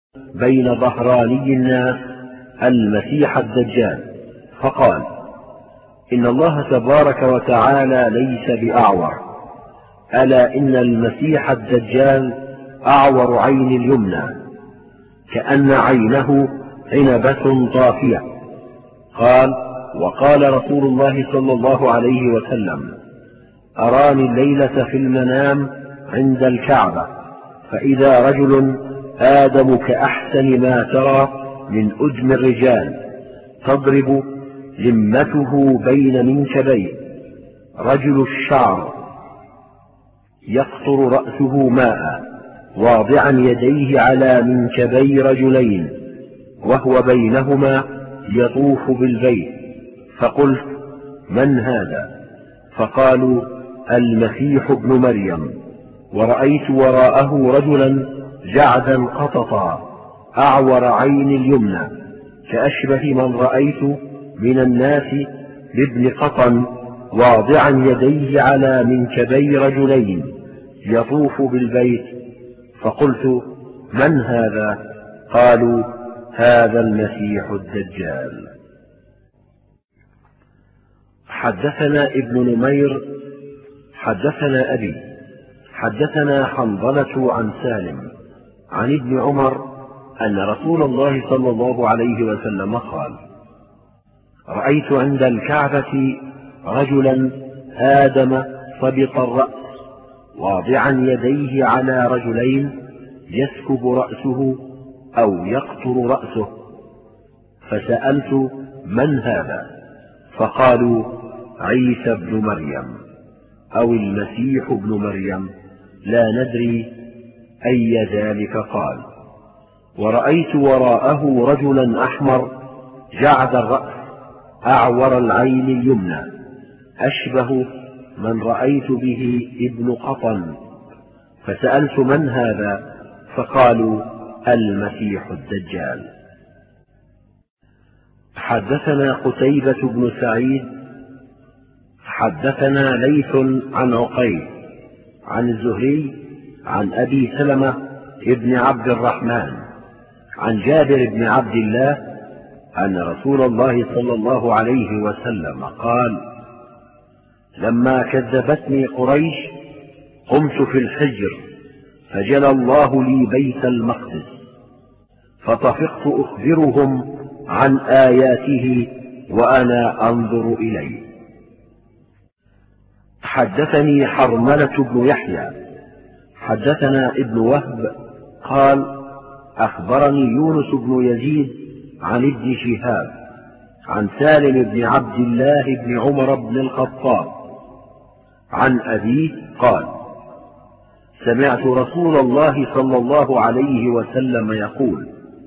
بين ظهراني الناس المسيح الدجال، فقال: إن الله تبارك وتعالى ليس بأعور، ألا إن المسيح الدجال أعور عين اليمنى كأن عينه عنبة طافية. قال: وقال رسول الله صلى الله عليه وسلم: أراني الليلة في المنام عند الكعبة، فإذا رجل آدم كأحسن ما ترى من أدم الرجال، تضرب لمته بين منكبيه، رجل الشعر يقطر رأسه ماء، واضعا يديه على منكبي رجلين، وهو بينهما يطوف بالبيت. فقلت: من هذا؟ فقالوا: المسيح ابن مريم. ورأيت وراءه رجلا جعدا قططا أعور عين اليمنى كأشبه من رأيت من الناس بابن قطن، واضعا يديه على منكبي رجلين يطوف بالبيت. فقلت: من هذا؟ قالوا: هذا المسيح الدجال. حدثنا ابن نمير حدثنا أبي حدثنا حنظلة عن سالم عن ابن عمر أن رسول الله صلى الله عليه وسلم قال: رأيت عند الكعبة رجلا آدم صبط الرأس، واضعا يديه على رجلين يسكب رأسه أو يقطر رأسه. فسألت: من هذا؟ فقالوا: عيسى ابن مريم أو المسيح ابن مريم، لا ندري أي ذلك قال. ورأيت وراءه رجلا أحمر جعد الرأس أعور العين اليمنى، أشبه من رأيت به ابن قطن. فسألت: من هذا؟ فقالوا: المسيح الدجال. حدثنا قتيبة بن سعيد حدثنا ليث عن عقيل عن الزهري عن أبي سلمة ابن عبد الرحمن عن جابر بن عبد الله أن رسول الله صلى الله عليه وسلم قال: لما كذبتني قريش قمت في الحجر، فجلى الله لي بيت المقدس، فطفقت أخبرهم عن آياته وأنا أنظر إليه. حدثني حرملة بن يحيى حدثنا ابن وهب قال: أخبرني يونس بن يزيد عن ابن شهاب عن سالم بن عبد الله بن عمر بن الخطاب عن أبيه قال: سمعت رسول الله صلى الله عليه وسلم يقول: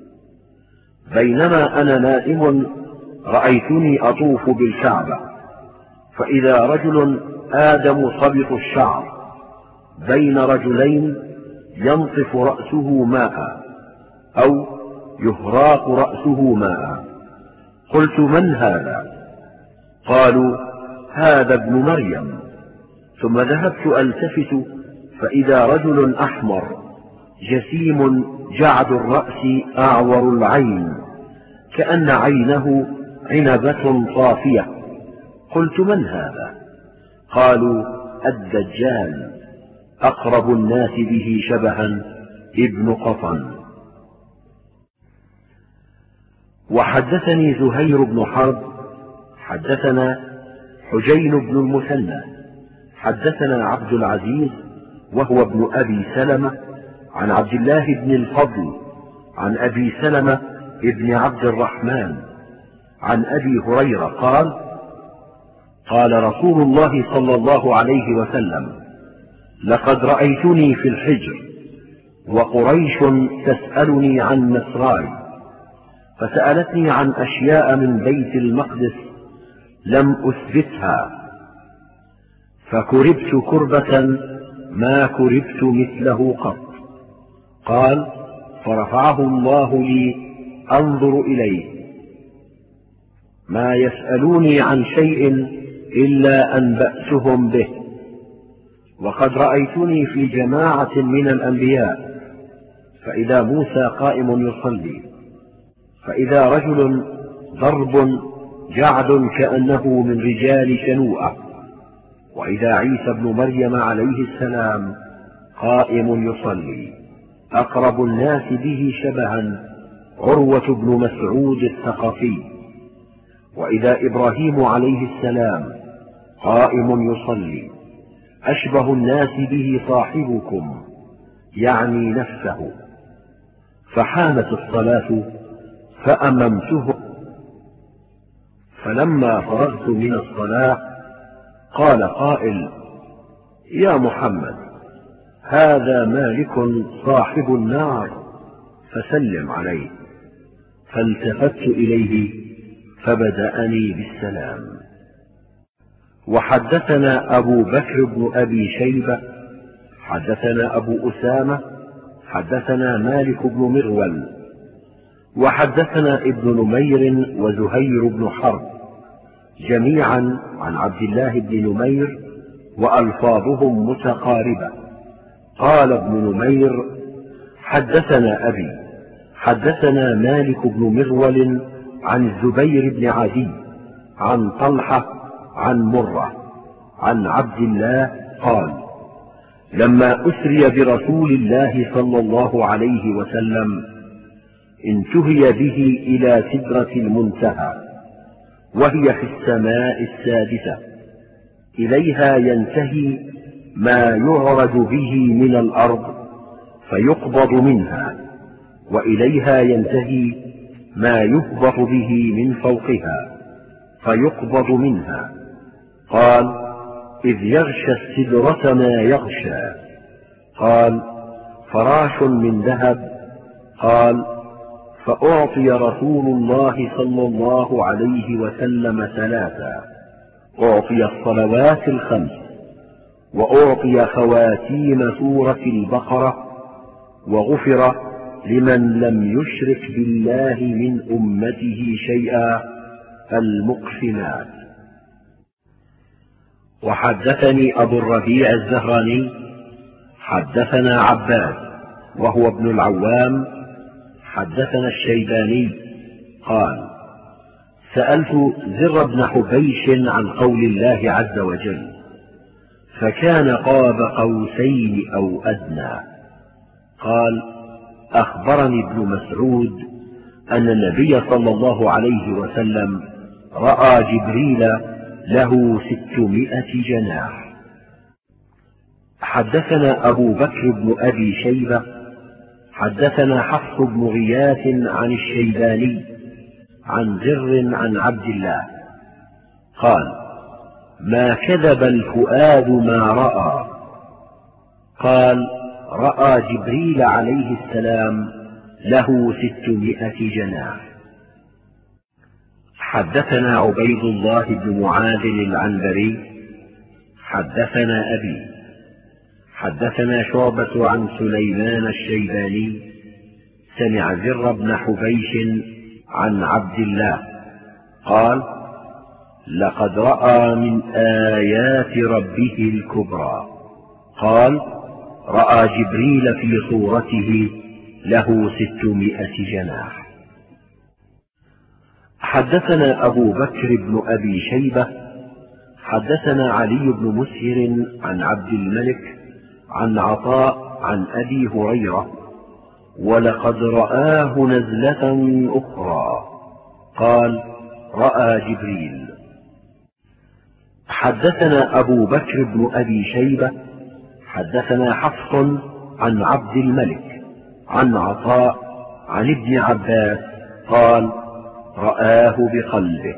بينما أنا نائم رأيتني أطوف بالكعبة، فإذا رجل آدم صبط الشعر بين رجلين ينطف رأسه ماء أو يهراق رأسه ماء. قلت: من هذا؟ قالوا: هذا ابن مريم. ثم ذهبت ألتفت، فإذا رجل أحمر جسيم جعد الرأس أعور العين كأن عينه عنبة طافية. قلت: من هذا؟ قالوا: الدجال، أقرب الناس به شبها ابن قطن. وحدثني زهير بن حرب حدثنا حجين بن المثنى حدثنا عبد العزيز وهو ابن أبي سلمة عن عبد الله بن الفضل عن أبي سلمة ابن عبد الرحمن عن أبي هريرة قال: قال رسول الله صلى الله عليه وسلم: لقد رأيتني في الحجر وقريش تسألني عن مسراي، فسألتني عن أشياء من بيت المقدس لم أثبتها، فكربت كربة ما كربت مثله قط. قال: فرفعه الله لي أنظر إليه، ما يسألوني عن شيء إلا أنبأتهم به، وقد رأيتني في جماعة من الأنبياء، فإذا موسى قائم يصلي، فإذا رجل ضرب جعد كأنه من رجال شنوءة، وإذا عيسى بن مريم عليه السلام قائم يصلي، أقرب الناس به شبها عروة بن مسعود الثقفي، وإذا إبراهيم عليه السلام قائم يصلي، أشبه الناس به صاحبكم يعني نفسه. فحانت الصلاة فأممته، فلما فرغت من الصلاة قال قائل: يا محمد، هذا مالك صاحب النار فسلم عليه. فالتفت إليه فبدأني بالسلام. وحدثنا أبو بكر بن أبي شيبة حدثنا أبو أسامة حدثنا مالك بن مغول وحدثنا ابن نمير وزهير بن حرب جميعا عن عبد الله بن نمير وألفاظهم متقاربة. قال ابن نمير: حدثنا أبي حدثنا مالك بن مغول عن الزبير بن عدي عن طلحة عن مرة عن عبد الله قال: لما أسري برسول الله صلى الله عليه وسلم انتهي به إلى سدرة المنتهى، وهي في السماء السادسة، إليها ينتهي ما يعرج به من الأرض فيقبض منها، وإليها ينتهي ما يهبط به من فوقها فيقبض منها. قال: إذ يغشى السدرة ما يغشى. قال: فراش من ذهب. قال: فأعطي رسول الله صلى الله عليه وسلم ثلاثا: أعطي الصلوات الخمس، وأعطي خواتيم سورة البقرة، وغفر لمن لم يشرك بالله من أمته شيئا المقسمات. وحدثني أبو الربيع الزهراني حدثنا عباد وهو ابن العوام حدثنا الشيباني قال: سألت زر بن حبيش عن قول الله عز وجل: فكان قاب قوسين أو أدنى. قال: أخبرني ابن مسعود أن النبي صلى الله عليه وسلم رأى جبريل له 600 جناح. حدثنا أبو بكر بن أبي شيبة حدثنا حفص بن غياث عن الشيباني عن زر عن عبد الله قال: ما كذب الفؤاد ما رأى. قال: رأى جبريل عليه السلام له 600 جناح. حدثنا عبيد الله بن معاذ العنبري حدثنا أبي حدثنا شعبة عن سليمان الشيباني سمع زر بن حبيش عن عبد الله قال: لقد رأى من آيات ربه الكبرى. قال: رأى جبريل في صورته له 600 جناح. حدثنا أبو بكر بن أبي شيبة حدثنا علي بن مسهر عن عبد الملك عن عطاء عن أبي هريرة: ولقد رآه نزلة أخرى. قال: رأى جبريل. حدثنا أبو بكر بن أبي شيبة حدثنا حفص عن عبد الملك عن عطاء عن ابن عباس قال: رآه بقلبه.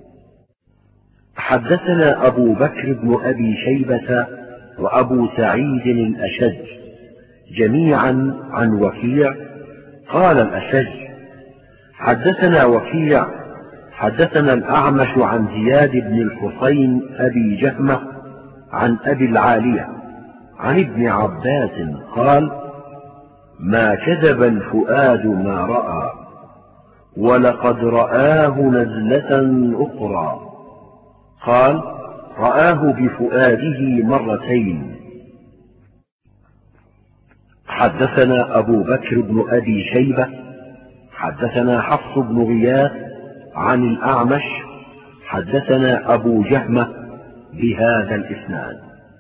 حدثنا أبو بكر بن أبي شيبة وأبو سعيد الأشج جميعا عن وكيع قال الأشج: حدثنا وكيع حدثنا الأعمش عن زياد بن الحسين أبي جهمة عن أبي العالية عن ابن عباس قال: ما كذب الفؤاد ما رأى، ولقد رآه نزلة أخرى. قال: رآه بفؤاده مرتين. حدثنا أبو بكر بن أبي شيبة حدثنا حفص بن غياث عن الأعمش حدثنا أبو جهمة بهذا الإسناد.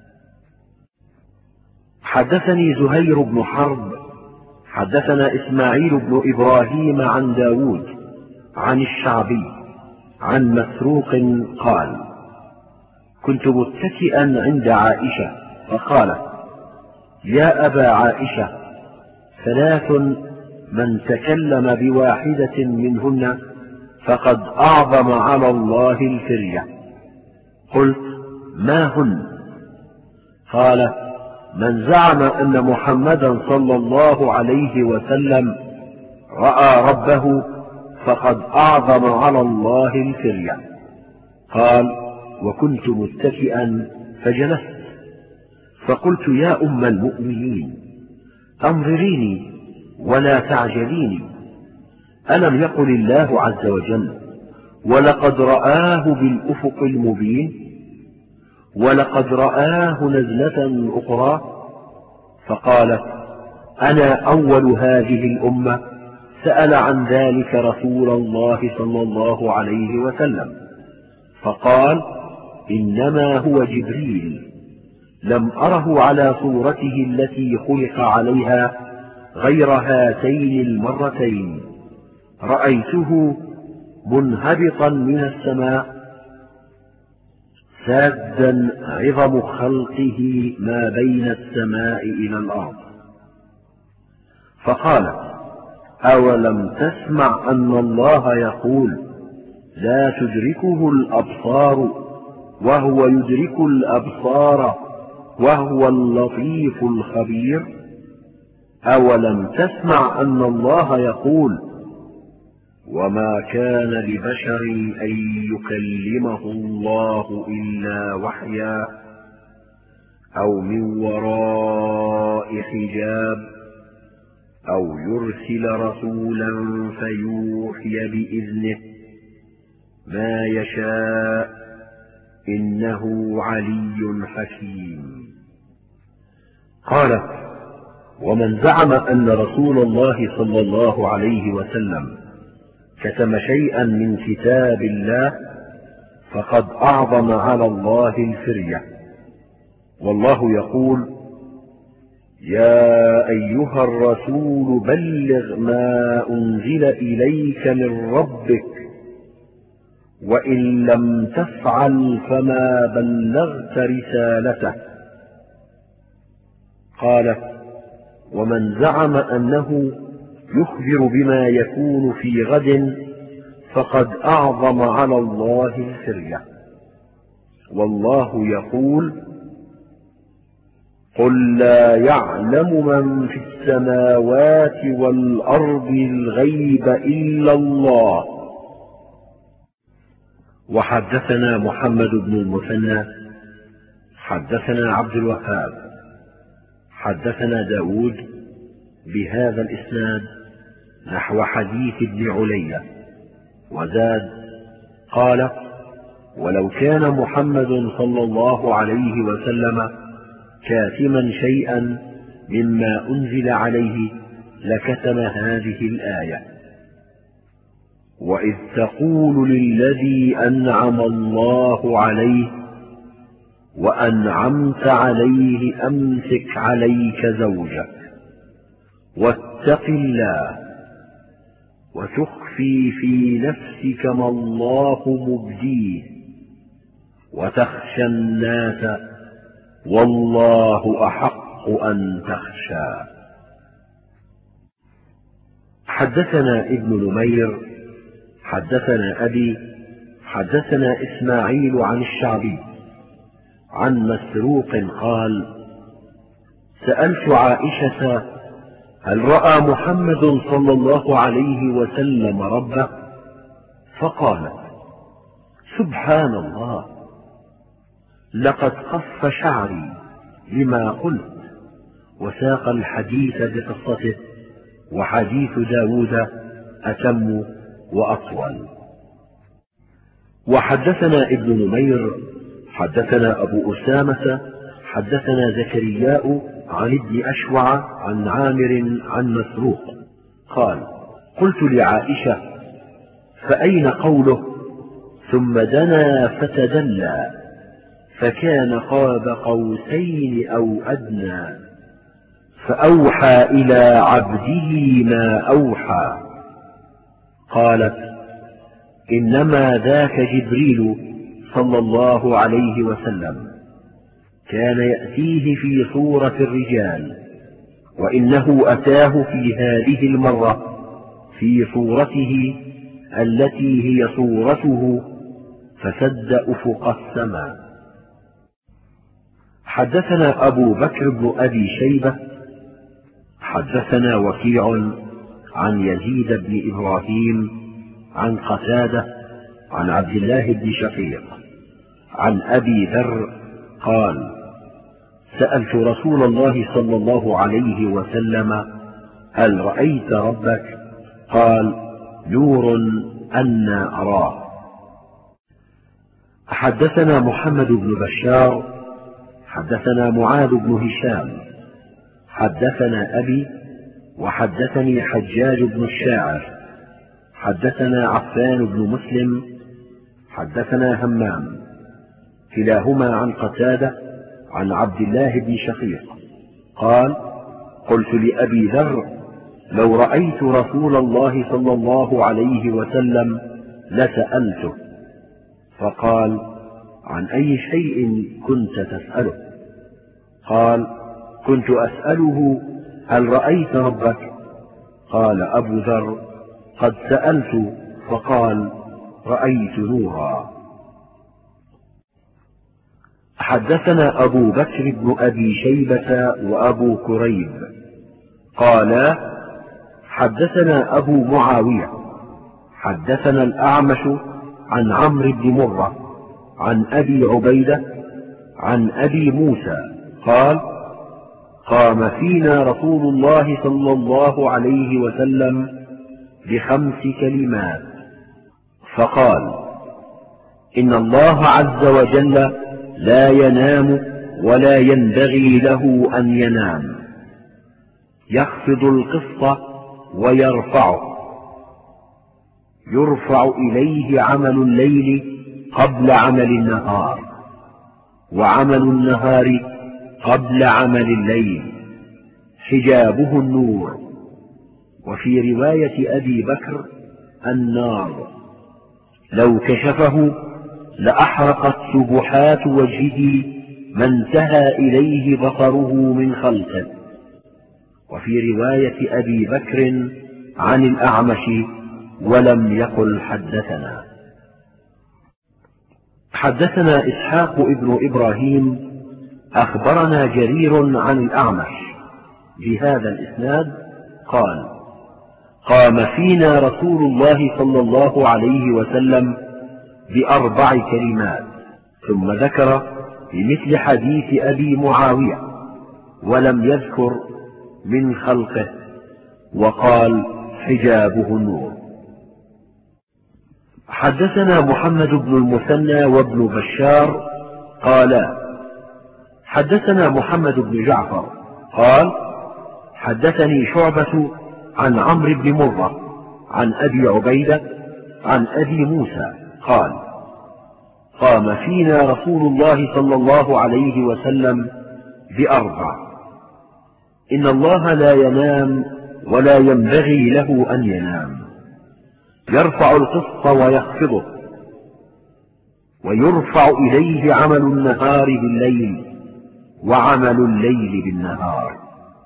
حدثني زهير بن حرب حدثنا إسماعيل بن إبراهيم عن داود عن الشعبي عن مسروق قال: كنت متكئا عند عائشة فقالت: يا أبا عائشة، ثلاث من تكلم بواحدة منهن فقد أعظم على الله الفرية. قلت: ما هن؟ قال: من زعم أن محمدا صلى الله عليه وسلم رأى ربه فقد أعظم على الله الفرية. قال: وكنت متكئا فجلست، فقلت: يا أم المؤمنين، أنظريني ولا تعجليني، ألم يقل الله عز وجل: ولقد رآه بالأفق المبين، ولقد رآه نزلة أخرى؟ فقالت: أنا أول هذه الأمة سأل عن ذلك رسول الله صلى الله عليه وسلم، فقال: إنما هو جبريل، لم أره على صورته التي خلق عليها غير هاتين المرتين، رأيته منهبطا من السماء سادا عظم خلقه ما بين السماء إلى الأرض. فقالت: أولم تسمع أن الله يقول: لا تدركه الأبصار وهو يدرك الأبصار وهو اللطيف الخبير؟ أولم تسمع أن الله يقول: وما كان لبشر أن يكلمه الله إلا وحيا أو من وراء حجاب أو يرسل رسولا فيوحي بإذنه ما يشاء إنه علي حكيم. قالت: ومن زعم أن رسول الله صلى الله عليه وسلم كتم شيئا من كتاب الله فقد أعظم على الله الفرية. والله يقول: يا أيها الرسول بلغ ما أنزل إليك من ربك وإن لم تفعل فما بلغت رسالته. قالت: ومن زعم أنه يخبر بما يكون في غد فقد أعظم على الله الفرية. والله يقول: قل لا يعلم من في السماوات والأرض الغيب إلا الله. وحدثنا محمد بن المثنى حدثنا عبد الوهاب حدثنا داود بهذا الإسناد نحو حديث ابن علية، وزاد: قال: ولو كان محمد صلى الله عليه وسلم كاتما شيئا مما أنزل عليه لكتم هذه الآية: وإذ تقول للذي أنعم الله عليه وأنعمت عليه أمسك عليك زوجك واتق الله وتخفي في نفسك ما الله مبديه وتخشى الناس والله أحق أن تخشى. حدثنا ابن نمير حدثنا أبي حدثنا إسماعيل عن الشعبي عن مسروق قال: سألت عائشة: هل رأى محمد صلى الله عليه وسلم ربه؟ فقالت: سبحان الله، لقد قص شعري لما قلت، وساق الحديث بقصته، وحديث داود أتم وأطول. وحدثنا ابن نمير حدثنا أبو أسامة حدثنا زكرياء عن ابن أشوع عن عامر عن مسروق قال قلت لعائشة فأين قوله ثم دنا فتدلى فكان قاب قوسين أو أدنى فأوحى إلى عبده ما أوحى. قالت إنما ذاك جبريل صلى الله عليه وسلم كان يأتيه في صورة الرجال، وإنه أتاه في هذه المرة في صورته التي هي صورته فسد أفق السماء. حدثنا أبو بكر بن أبي شيبة حدثنا وكيع عن يزيد بن إبراهيم عن قتادة عن عبد الله بن شقيق عن أبي ذر قال سألت رسول الله صلى الله عليه وسلم هل رأيت ربك؟ قال نور أنى أراه. حدثنا محمد بن بشار حدثنا معاذ بن هشام حدثنا أبي وحدثني حجاج بن الشاعر حدثنا عفان بن مسلم حدثنا همام كلاهما عن قتادة عن عبد الله بن شقيق قال قلت لأبي ذر لو رأيت رسول الله صلى الله عليه وسلم لسألته، فقال عن أي شيء كنت تسأله؟ قال كنت أسأله هل رأيت ربك؟ قال أبو ذر قد سألت فقال رأيت نورا. حدثنا أبو بكر بن أبي شيبة وأبو كريب قالا حدثنا أبو معاوية حدثنا الأعمش عن عمرو بن مرة عن أبي عبيدة عن أبي موسى قال قام فينا رسول الله صلى الله عليه وسلم ب5 كلمات فقال إن الله عز وجل لا ينام ولا ينبغي له أن ينام، يخفض القسط ويرفعه، يرفع إليه عمل الليل قبل عمل النهار، وعمل النهار قبل عمل الليل، حجابه النور. وفي رواية أبي بكر النار، لو كشفه لأحرقت سبحات وجهه ما انتهى إليه بصره من خلقه. وفي رواية أبي بكر عن الأعمش ولم يقل حدثنا. حدثنا إسحاق ابن إبراهيم أخبرنا جرير عن الأعمش بهذا الإسناد قال قام فينا رسول الله صلى الله عليه وسلم ب4 كلمات، ثم ذكر بمثل حديث أبي معاوية ولم يذكر من خلقه، وقال حجابه النور. حدثنا محمد بن المثنى وابن بشار قالا حدثنا محمد بن جعفر قال حدثني شعبة عن عمرو بن مرة عن أبي عبيدة عن أبي موسى قال قام فينا رسول الله صلى الله عليه وسلم ب4: إن الله لا ينام ولا ينبغي له أن ينام، يرفع القسط ويخفضه، ويرفع إليه عمل النهار بالليل وعمل الليل بالنهار.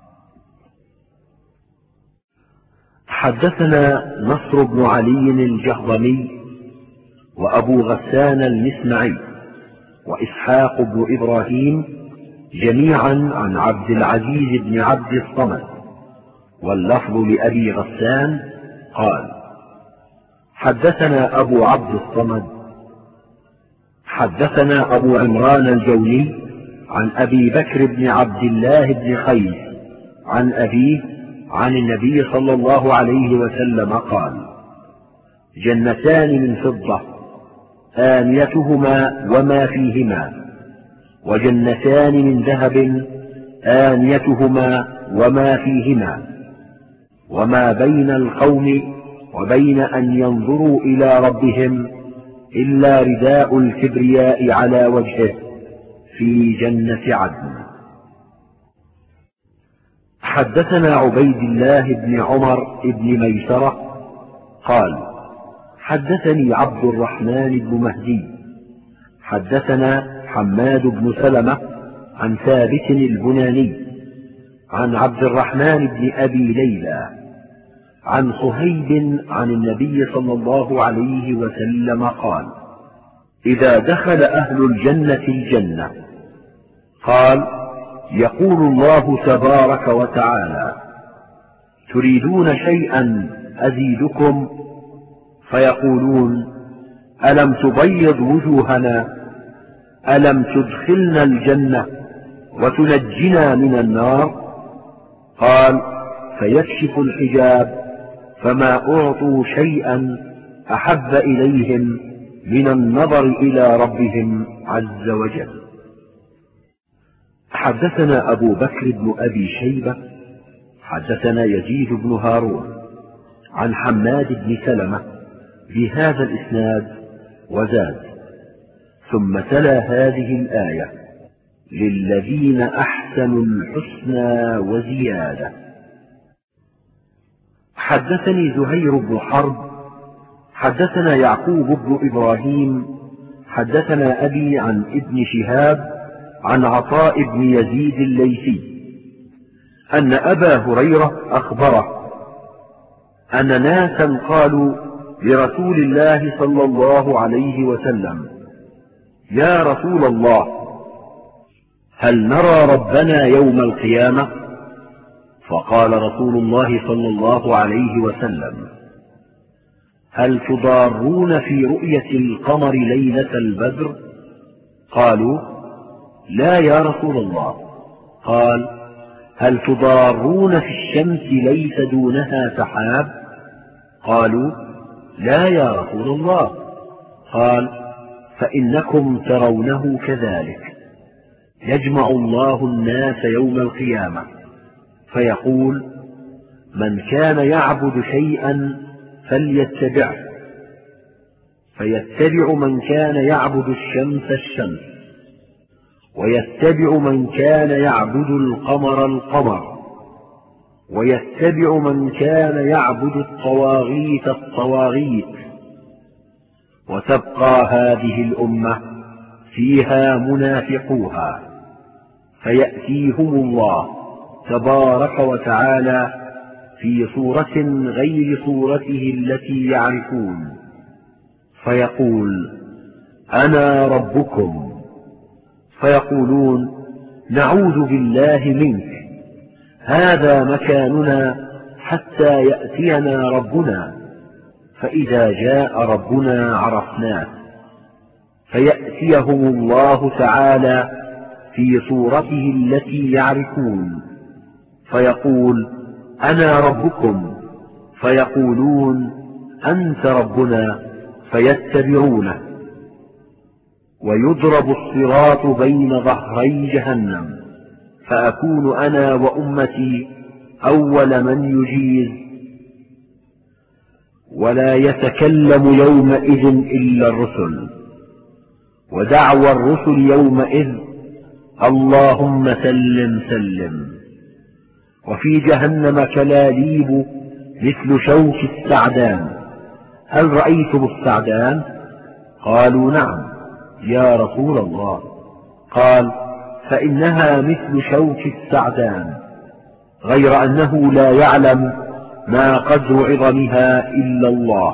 حدثنا نصر بن علي الجهضمي وأبو غسان المسمعي وإسحاق بن إبراهيم جميعا عن عبد العزيز بن عبد الصمد، واللفظ لأبي غسان قال حدثنا أبو عبد الصمد حدثنا أبو عمران الجوني عن أبي بكر بن عبد الله بن خيس عن أبيه عن النبي صلى الله عليه وسلم قال جنتان من فضة آنيتهما وما فيهما، وجنتان من ذهب آنيتهما وما فيهما، وما بين القوم وبين أن ينظروا إلى ربهم إلا رداء الكبرياء على وجهه في جنة عدن. حدثنا عبيد الله بن عمر بن ميسرة قال حدثني عبد الرحمن بن مهدي حدثنا حماد بن سلمة عن ثابت البناني عن عبد الرحمن بن أبي ليلى عن صهيب عن النبي صلى الله عليه وسلم قال إذا دخل أهل الجنة الجنة قال يقول الله تبارك وتعالى تريدون شيئا أزيدكم؟ فيقولون ألم تبيض وجوهنا؟ ألم تدخلنا الجنة وتنجنا من النار؟ قال فيكشف الحجاب فما أعطوا شيئا أحب إليهم من النظر إلى ربهم عز وجل. حدثنا أبو بكر بن أبي شيبة حدثنا يزيد بن هارون عن حماد بن سلمة بهذا الإسناد وزاد ثم تلا هذه الآية للذين أحسنوا الحسنى وزيادة. حدثني زهير بن حرب حدثنا يعقوب بن إبراهيم حدثنا أبي عن ابن شهاب عن عطاء بن يزيد الليثي أن أبا هريرة أخبره أن ناسا قالوا لرسول الله صلى الله عليه وسلم يا رسول الله هل نرى ربنا يوم القيامة؟ فقال رسول الله صلى الله عليه وسلم هل تضارون في رؤية القمر ليلة البدر؟ قالوا لا يا رسول الله. قال هل تضارون في الشمس ليس دونها سحاب؟ قالوا لا يا رسول الله. قال فإنكم ترونه كذلك يجمع الله الناس يوم القيامة فيقول من كان يعبد شيئا فليتبعه فيتبع من كان يعبد الشمس الشمس ويتبع من كان يعبد القمر القمر ويتبع من كان يعبد الطواغيت الطواغيت وتبقى هذه الأمة فيها منافقوها فيأتيهم الله تبارك وتعالى في صورة غير صورته التي يعرفون فيقول أنا ربكم فيقولون نعوذ بالله منك هذا مكاننا حتى يأتينا ربنا فإذا جاء ربنا عرفناه فيأتيهم الله تعالى في صورته التي يعرفون فيقول أنا ربكم فيقولون أنت ربنا فيتبعونه ويضرب الصراط بين ظهري جهنم فأكون أنا وأمتي أول من يجيز ولا يتكلم يومئذ إلا الرسل ودعوى الرسل يومئذ اللهم سلم سلم وفي جهنم كلاليب مثل شوك السعدان هل رأيتم السعدان؟ قالوا نعم يا رسول الله. قال فإنها مثل شوك السعدان غير أنه لا يعلم ما قدر عظمها إلا الله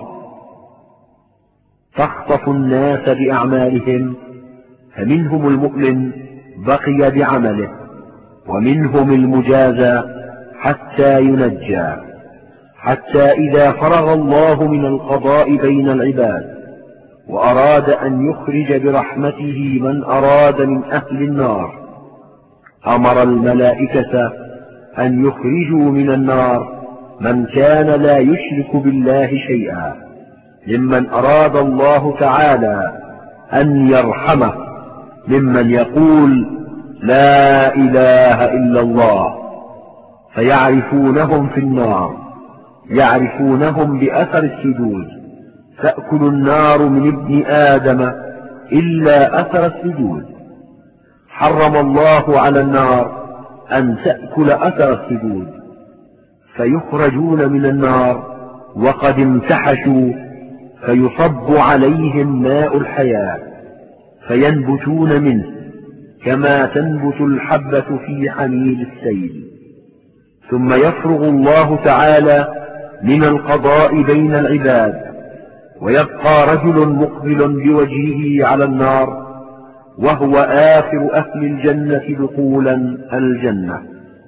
تخطف الناس بأعمالهم فمنهم المؤمن بقي بعمله ومنهم المجازى حتى ينجى حتى إذا فرغ الله من القضاء بين العباد وأراد أن يخرج برحمته من أراد من أهل النار أمر الملائكة أن يخرجوا من النار من كان لا يشرك بالله شيئا ممن أراد الله تعالى أن يرحمه ممن يقول لا إله إلا الله، فيعرفونهم في النار، يعرفونهم بأثر السجود، تأكل النار من ابن آدم إلا أثر السجود. حرم الله على النار أن تأكل أثر السجود، فيخرجون من النار وقد امتحشوا، فيصب عليهم ماء الحياة فينبتون منه كما تنبت الحبة في حميل السيل. ثم يفرغ الله تعالى من القضاء بين العباد، ويبقى رجل مقبل بوجهه على النار وهو آخر أهل الجنة دخولا الجنة،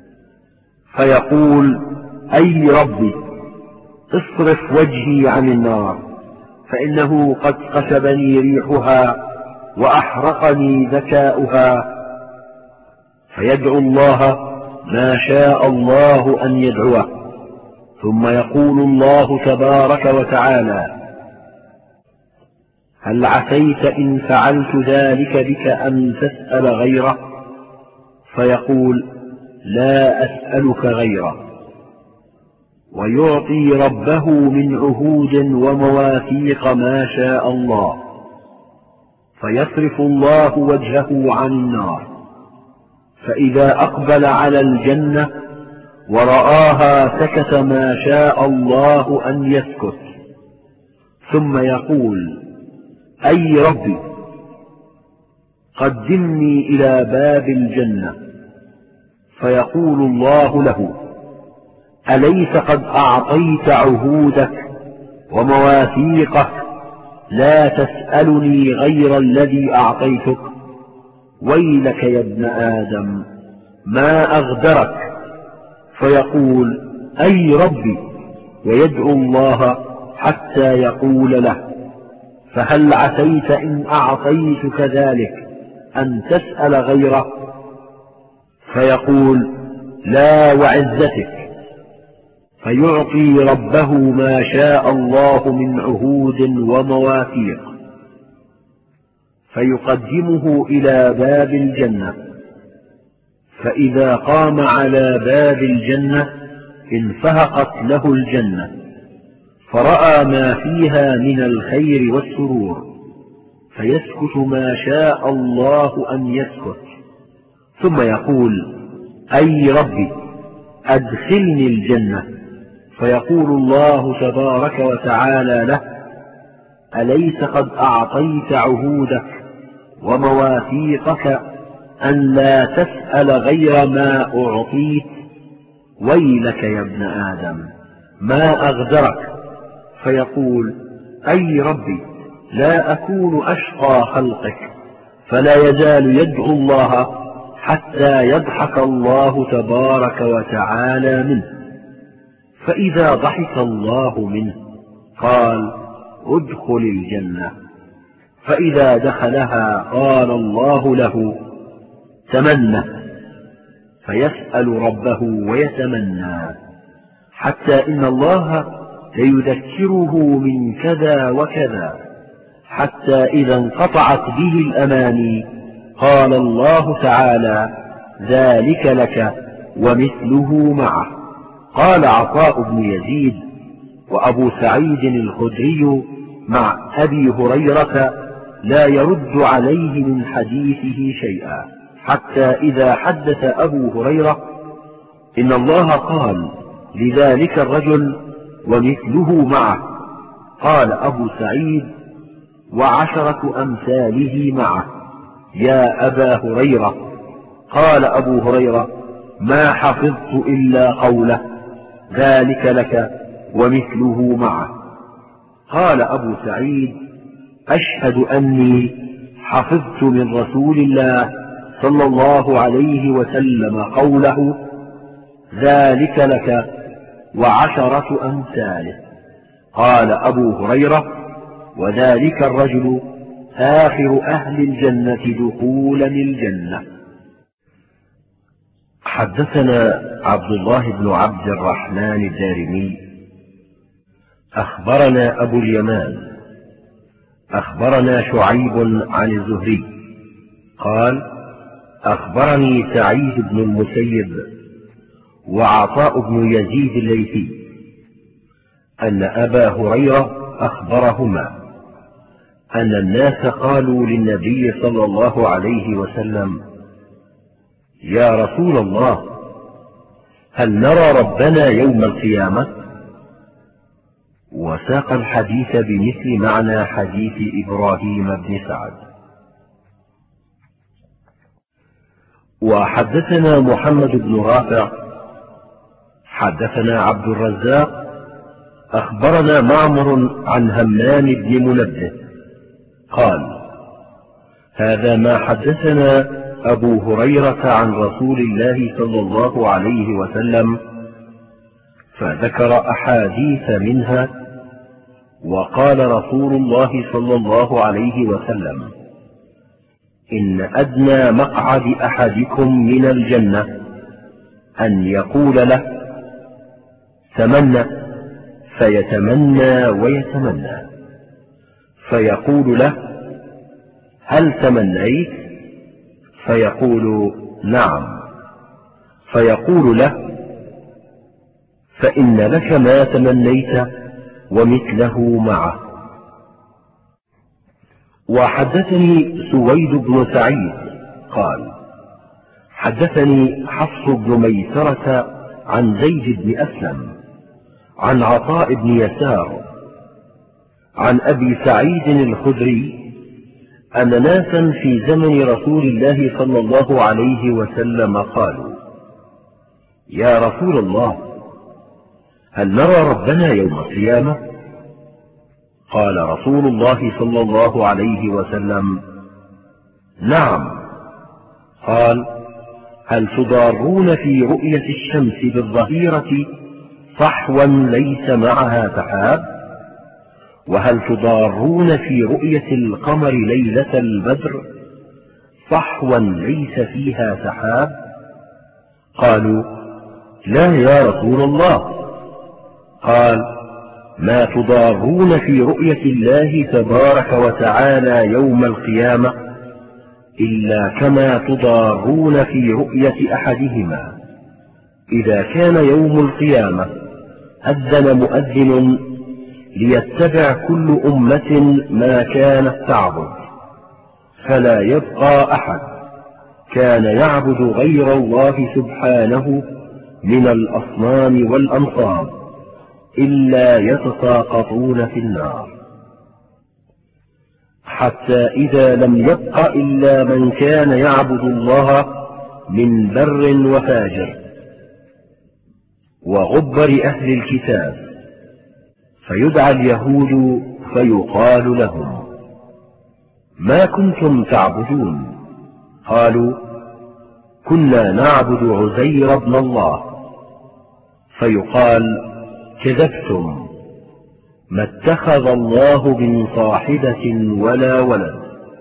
فيقول أي ربي اصرف وجهي عن النار، فإنه قد قشبني ريحها وأحرقني ذكاؤها. فيدعو الله ما شاء الله أن يدعوه، ثم يقول الله تبارك وتعالى هل عسيت إن فعلت ذلك بك أن تسأل غيره؟ فيقول لا أسألك غيره، ويعطي ربه من عهود ومواثيق ما شاء الله، فيصرف الله وجهه عن النار، فإذا أقبل على الجنة ورآها سكت ما شاء الله أن يسكت، ثم يقول أي ربي قدمني إلى باب الجنة، فيقول الله له أليس قد أعطيت عهودك ومواثيقك، لا تسألني غير الذي أعطيتك؟ ويلك يا ابن آدم ما أغدرك. فيقول أي ربي، ويدعو الله حتى يقول له فهل عسيت إن أعطيتك ذلك أن تسأل غيره؟ فيقول لا وعزتك، فيعطي ربه ما شاء الله من عهود ومواثيق، فيقدمه إلى باب الجنة، فإذا قام على باب الجنة انفهقت له الجنة، فرأى ما فيها من الخير والسرور، فيسكت ما شاء الله أن يسكت، ثم يقول أي ربي أدخلني الجنة، فيقول الله تبارك وتعالى له أليس قد أعطيت عهودك ومواثيقك أن لا تسأل غير ما أعطيت؟ ويلك يا ابن آدم ما أغدرك. فيقول أي ربي لا أكون أشقى خلقك، فلا يزال يدعو الله حتى يضحك الله تبارك وتعالى منه، فإذا ضحك الله منه قال ادخل الجنة، فإذا دخلها قال الله له تمنى، فيسأل ربه ويتمنى، حتى إن الله ليذكره من كذا وكذا، حتى إذا انقطعت به الأماني قال الله تعالى ذلك لك ومثله معه. قال عطاء بن يزيد وأبو سعيد الخدري مع أبي هريرة لا يرد عليه من حديثه شيئا، حتى إذا حدث أبو هريرة إن الله قال لذلك الرجل ومثله معه، قال أبو سعيد وعشرة أمثاله معه يا أبا هريرة. قال أبو هريرة ما حفظت إلا قوله ذلك لك ومثله معه. قال أبو سعيد أشهد أني حفظت من رسول الله صلى الله عليه وسلم قوله ذلك لك وعشرة أمثاله. قال أبو هريرة وذلك الرجل آخر أهل الجنة دخولا الجنة. حدثنا عبد الله بن عبد الرحمن الدارمي أخبرنا أبو اليمان أخبرنا شعيب عن الزهري قال: أخبرني سعيد بن المسيب وعطاء بن يزيد الليثي أن أبا هريرة أخبرهما أن الناس قالوا للنبي صلى الله عليه وسلم: يا رسول الله، هل نرى ربنا يوم القيامة؟ وساق الحديث بمثل معنى حديث إبراهيم بن سعد. وحدثنا محمد بن رافع حدثنا عبد الرزاق أخبرنا معمر عن همام بن منبه قال: هذا ما حدثنا أبو هريرة عن رسول الله صلى الله عليه وسلم، فذكر أحاديث منها، وقال رسول الله صلى الله عليه وسلم: إن أدنى مقعد أحدكم من الجنة أن يقول له: تمنى، فيتمنى ويتمنى، فيقول له: هل تمنيت؟ فيقول: نعم، فيقول له: فإن لك ما تمنيت ومثله معه. وحدثني سويد بن سعيد قال: حدثني حفص بن ميسرة عن زيد بن أسلم عن عطاء بن يسار عن أبي سعيد الخدري أن ناسا في زمن رسول الله صلى الله عليه وسلم قالوا: يا رسول الله، هل نرى ربنا يوم القيامة؟ قال رسول الله صلى الله عليه وسلم: نعم. قال: هل تضارون في رؤية الشمس بالظهيرة صحوا ليس معها سحاب؟ وهل تضارون في رؤية القمر ليلة البدر صحوا ليس فيها سحاب؟ قالوا: لا يا رسول الله. قال: ما تضارون في رؤية الله تبارك وتعالى يوم القيامة إلا كما تضارون في رؤية أحدهما. إذا كان يوم القيامة أذن مؤذن ليتبع كل أمة ما كانت تعبد، فلا يبقى أحد كان يعبد غير الله سبحانه من الأصنام والأنصاب إلا يتساقطون في النار، حتى إذا لم يبق إلا من كان يعبد الله من بر وفاجر وغبر أهل الكتاب، فيدعى اليهود فيقال لهم: ما كنتم تعبدون؟ قالوا: كنا نعبد عزير بن الله. فيقال: كذبتم، ما اتخذ الله من صاحبة ولا ولد،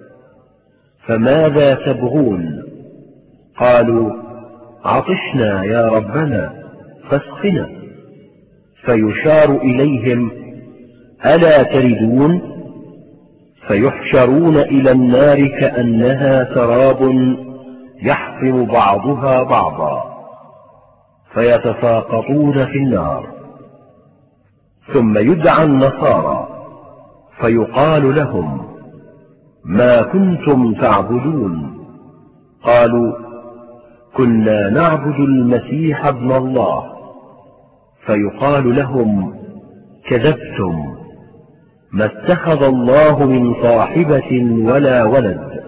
فماذا تبغون؟ قالوا: عطشنا يا ربنا فاسقنا. فيشار إليهم: ألا تردون؟ فيحشرون إلى النار كأنها سراب يحطم بعضها بعضا، فيتساقطون في النار. ثم يدعى النصارى فيقال لهم: ما كنتم تعبدون؟ قالوا: كنا نعبد المسيح ابن الله. فيقال لهم: كذبتم، ما اتخذ الله من صاحبة ولا ولد.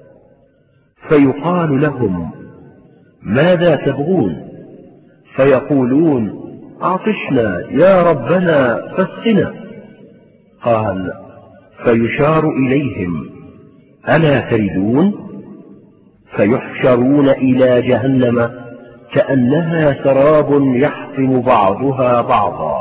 فيقال لهم: ماذا تبغون؟ فيقولون: عطشنا يا ربنا فاسقنا. قال: فيشار إليهم: ألا تردون؟ فيحشرون إلى جهنم كأنها سراب يحطم بعضها بعضا،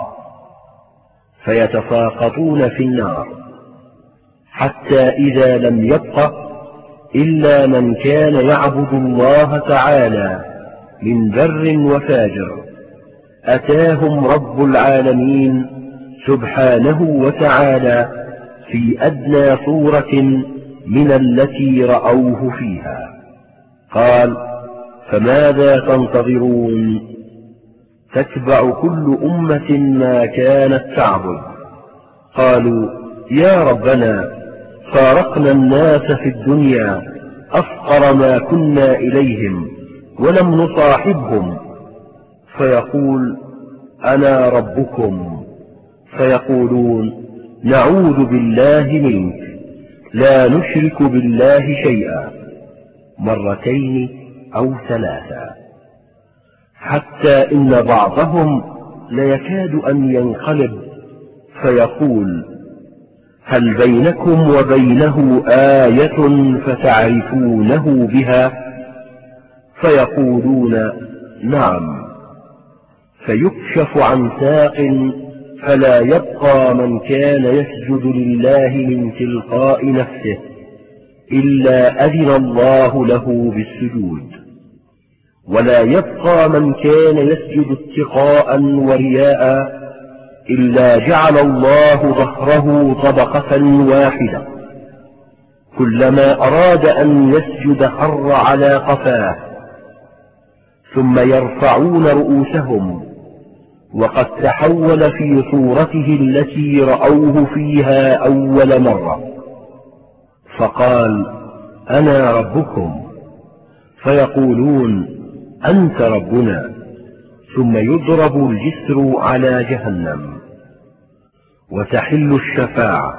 فيتساقطون في النار، حتى إذا لم يبق إلا من كان يعبد الله تعالى من بر وفاجر، أتاهم رب العالمين سبحانه وتعالى في أدنى صورة من التي رأوه فيها. قال: فماذا تنتظرون؟ تتبع كل أمة ما كانت تعبد. قالوا: يا ربنا، فارقنا الناس في الدنيا أفقر ما كنا إليهم ولم نصاحبهم. فيقول: أنا ربكم. فيقولون: نعوذ بالله منك، لا نشرك بالله شيئا، مرتين أو ثلاثا، حتى إن بعضهم ليكاد أن ينقلب فيقول: هل بينكم وبينه آية فتعرفونه بها؟ فيقولون: نعم. فيكشف عن ساق فلا يبقى من كان يسجد لله من تلقاء نفسه إلا أذن الله له بالسجود، ولا يبقى من كان يسجد اتقاء ورياء إلا جعل الله ظهره طبقة واحدة، كلما أراد أن يسجد خر على قفاه، ثم يرفعون رؤوسهم وقد تحول في صورته التي رأوه فيها أول مرة. فقال: أنا ربكم. فيقولون: أنت ربنا. ثم يضرب الجسر على جهنم وتحل الشفاعة،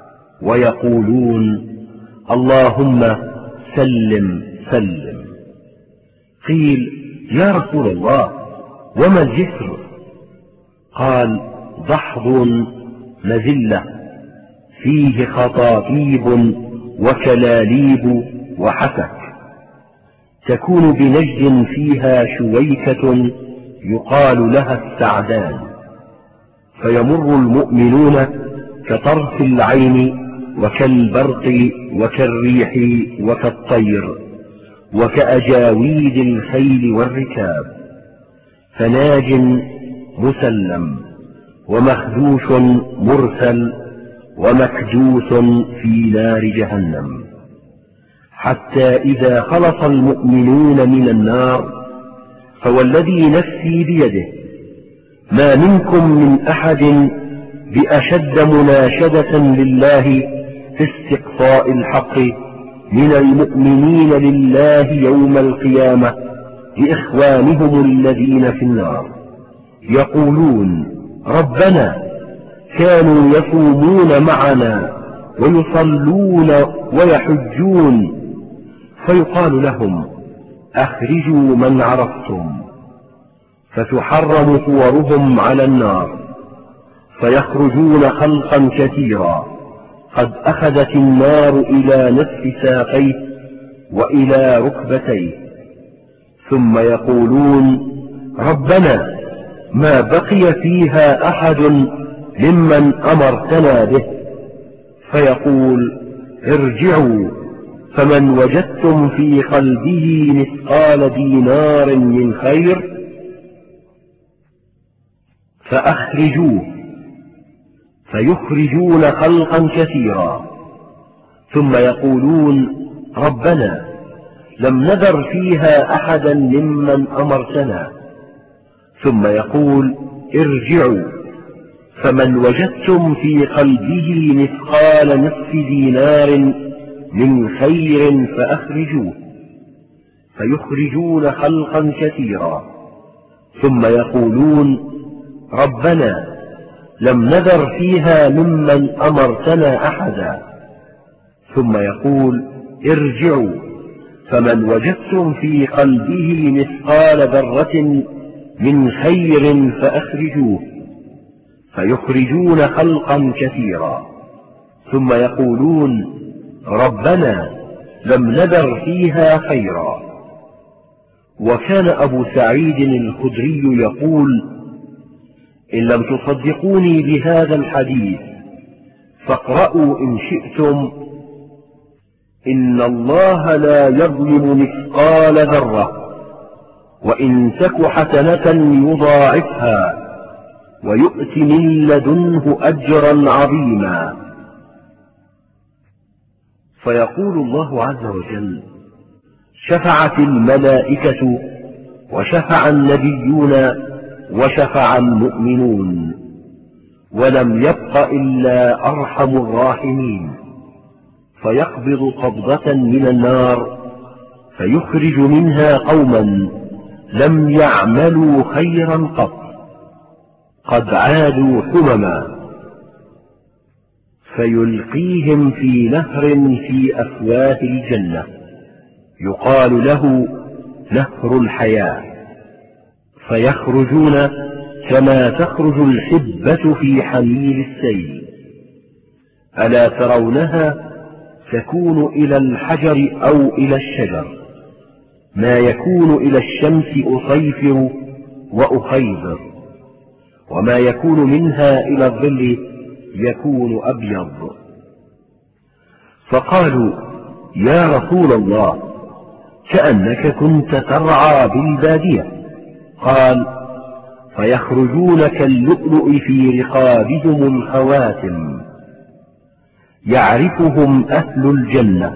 ويقولون: اللهم سلم سلم. قيل: يا رسول الله، وما الجسر؟ قال: ضحض مذلة فيه خطاطيب وكلاليب وحسك، تكون بنجد فيها شويكة يقال لها السعدان، فيمر المؤمنون كطرف العين وكالبرق وكالريح وكالطير وكأجاويد الخيل والركاب، فناج مسلم ومخدوش مرسل ومكدوس في نار جهنم، حتى إذا خلص المؤمنون من النار فوالذي نفسي بيده ما منكم من أحد بأشد مناشدة لله في استقصاء الحق من المؤمنين لله يوم القيامة لإخوانهم الذين في النار، يقولون: ربنا، كانوا يصومون معنا ويصلون ويحجون. فيقال لهم: أخرجوا من عرفتم، فتحرم صورهم على النار، فيخرجون خلقا كثيرا قد أخذت النار إلى نصف ساقيه وإلى ركبتيه، ثم يقولون: ربنا، ما بقي فيها أحد ممن أمرتنا به. فيقول: ارجعوا، فمن وجدتم في قلبه مثقال دينار من خير فأخرجوه. فيخرجون خلقا كثيرا، ثم يقولون: ربنا، لم نذر فيها أحدا ممن أمرتنا. ثم يقول: ارجعوا، فمن وجدتم في قلبه مثقال نصف دينار من خير فأخرجوه. فيخرجون خلقا كثيرا، ثم يقولون: ربنا، لم نذر فيها ممن أمرتنا أحدا. ثم يقول: ارجعوا، فمن وجدتم في قلبه مثقال ذرة من خير فأخرجوه. فيخرجون خلقا كثيرا، ثم يقولون: ربنا، لم نذر فيها خيرا. وكان أبو سعيد الخدري يقول: إن لم تصدقوني بهذا الحديث فاقرأوا إن شئتم: إن الله لا يظلم مثقال ذرة، وإن تك حسنة يضاعفها ويؤت من لدنه أجرا عظيما. فيقول الله عز وجل: شفعت الملائكة وشفع النبيون وشفع المؤمنون، ولم يبق إلا أرحم الراحمين، فيقبض قبضة من النار فيخرج منها قوما لم يعملوا خيرا قط، قد عادوا حمما، فيلقيهم في نهر في أفواه الجنة يقال له نهر الحياة، فيخرجون كما تخرج الحبة في حميل السيل، ألا ترونها تكون إلى الحجر أو إلى الشجر، ما يكون إلى الشمس أصيفر وأخيضر، وما يكون منها إلى الظل يكون أبيض. فقالوا: يا رسول الله، كأنك كنت ترعى بالبادية. قال: فيخرجون كاللؤلؤ في رقابهم الخواتم، يعرفهم أهل الجنة،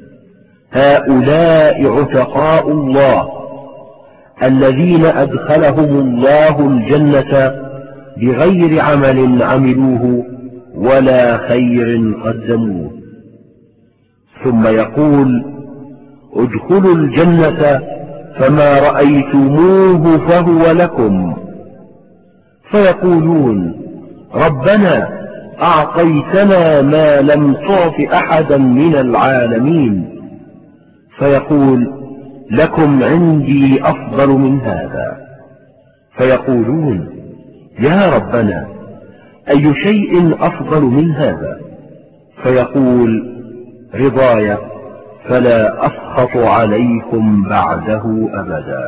هؤلاء عتقاء الله الذين أدخلهم الله الجنة بغير عمل عملوه ولا خير قدموه. ثم يقول: ادخلوا الجنة فما رأيتموه فهو لكم. فيقولون: ربنا أعطيتنا ما لم تعط أحدا من العالمين. فيقول: لكم عندي أفضل من هذا. فيقولون: يا ربنا، أي شيء أفضل من هذا؟ فيقول: رضاي فلا أسخط عليكم بعده أبدا.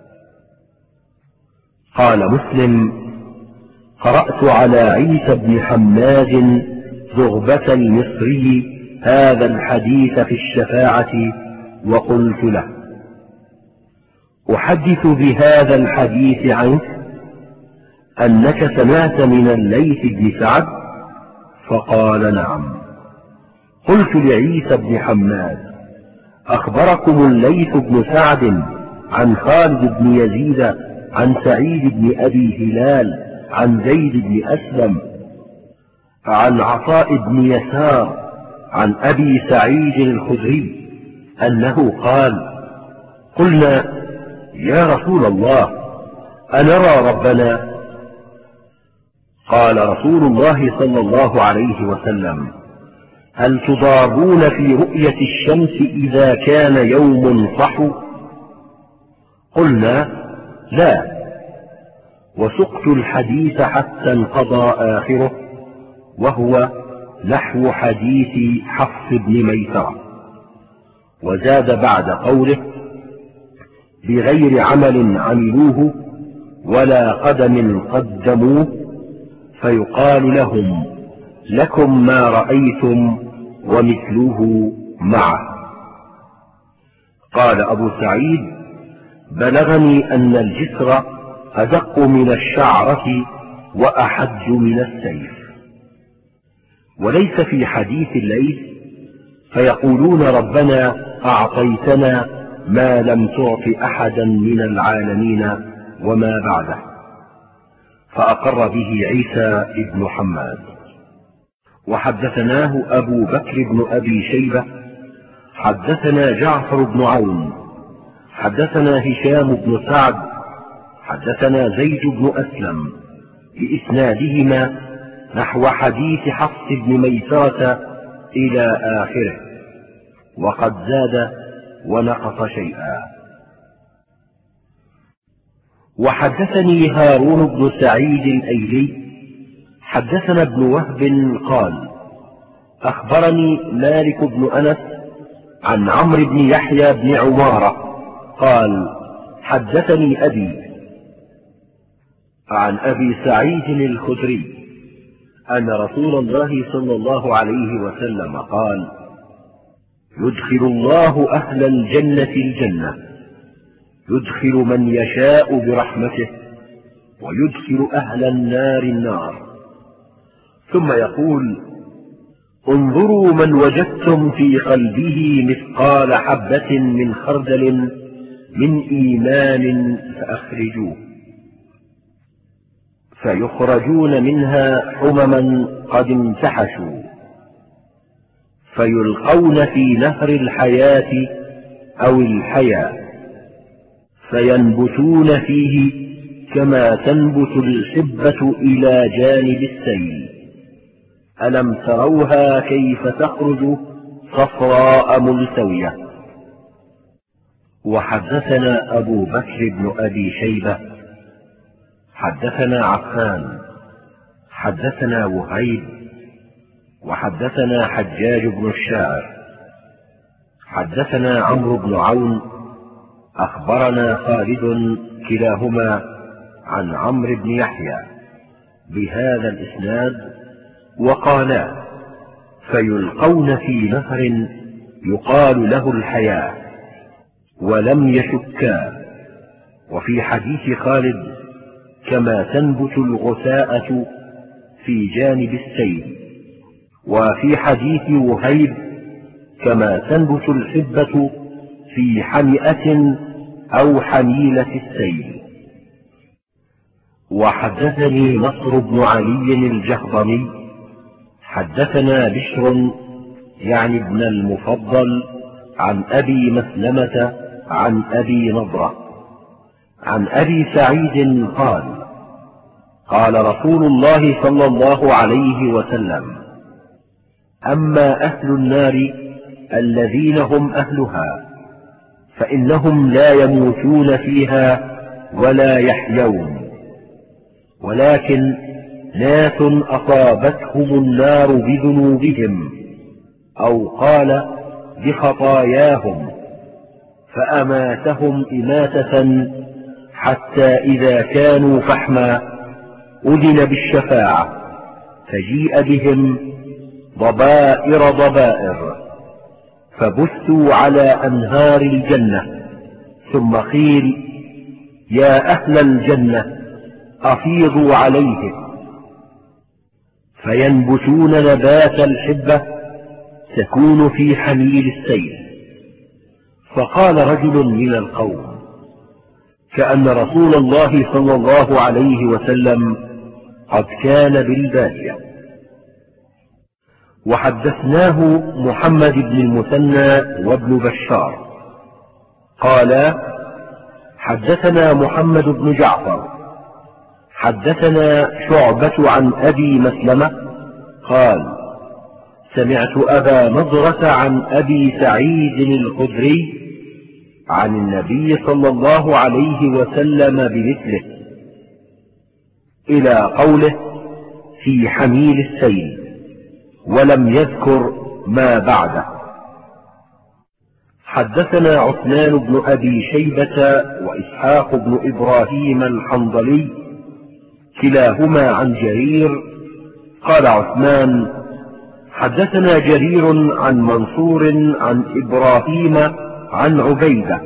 قال مسلم: قرأت على عيسى بن حماد زغبة المصري هذا الحديث في الشفاعة، وقلت له: أحدث بهذا الحديث عنك أنك سمعت من الليث بن سعد؟ فقال: نعم. قلت لعيسى بن حماد: أخبركم الليث بن سعد عن خالد بن يزيد عن سعيد بن أبي هلال عن زيد بن أسلم عن عطاء بن يسار عن أبي سعيد الخدري أنه قال: قلنا: يا رسول الله، أنرى ربنا؟ قال رسول الله صلى الله عليه وسلم: هل تضارون في رؤية الشمس إذا كان يوم صحو؟ قلنا: لا. وسقت الحديث حتى انقضى آخره، وهو نحو حديث حفص بن ميسرة. وزاد بعد قوله: بغير عمل عملوه ولا قدم قدموه، فيقال لهم: لكم ما رأيتم ومثله معه. قال أبو سعيد: بلغني أن الجسر أدق من الشعرة وأحد من السيف. وليس في حديث الليث: فيقولون ربنا أعطيتنا ما لم تعط أحدا من العالمين وما بعده. فأقر به عيسى بن حماد. وحدثناه أبو بكر بن أبي شيبة حدثنا جعفر بن عون حدثنا هشام بن سعد حدثنا زيد بن أسلم بإسنادهما نحو حديث حفص بن ميسرة إلى آخره، وقد زاد ونقص شيئا. وحدثني هارون بن سعيد الأيلي حدثنا ابن وهب قال: أخبرني مالك بن أنس عن عمرو بن يحيى بن عمارة قال: حدثني أبي عن أبي سعيد الخدري أن رسول الله صلى الله عليه وسلم قال: يدخل الله أهل الجنة الجنة، يدخل من يشاء برحمته، ويدخل أهل النار النار. ثم يقول: انظروا من وجدتم في قلبه مثقال حبة من خردل من إيمان فأخرجوه، فيخرجون منها حمما قد امتحشوا، فيلقون في نهر الحياة أو الحياة، فينبتون فيه كما تنبت الحبة إلى جانب السيل. ألم تروها كيف تخرج صفراء ملتوية؟ وحدثنا أبو بكر بن أبي شيبة حدثنا عفان حدثنا وهيب وحدثنا حجاج بن الشاعر حدثنا عمرو بن عون أخبرنا خالد كلاهما عن عمرو بن يحيى بهذا الإسناد وقالا: فيلقون في نهر يقال له الحياة، ولم يشكا. وفي حديث خالد: كما تنبت الغثاءة في جانب السيل. وفي حديث وهيب: كما تنبت الحبة في حمئة أو حميلة السيل. وحدثني نصر بن علي الجهضمي حدثنا بشر يعني ابن المفضل عن أبي مسلمة عن أبي نضرة عن أبي سعيد قال: قال رسول الله صلى الله عليه وسلم: أما أهل النار الذين هم أهلها فإنهم لا يموتون فيها ولا يحيون، ولكن ناس أصابتهم النار بذنوبهم أو قال بخطاياهم فأماتهم إماتة حتى إذا كانوا فحما أذن بالشفاعة، فجيء بهم ضبائر فبثوا على أنهار الجنة، ثم قيل: يا أهل الجنة أفيضوا عليه، فينبتون نبات الحبة تكون في حميل السيل. فقال رجل من القوم: كأن رسول الله صلى الله عليه وسلم قد كان بالبادية. وحدثناه محمد بن المثنى وابن بشار قال: حدثنا محمد بن جعفر حدثنا شعبة عن أبي مسلمة قال: سمعت أبا نضرة عن أبي سعيد الخدري عن النبي صلى الله عليه وسلم بمثله إلى قوله: في حميل السيل، ولم يذكر ما بعده. حدثنا عثمان بن أبي شيبة وإسحاق بن إبراهيم الحنظلي كلاهما عن جرير قال عثمان: حدثنا جرير عن منصور عن إبراهيم عن عبيدة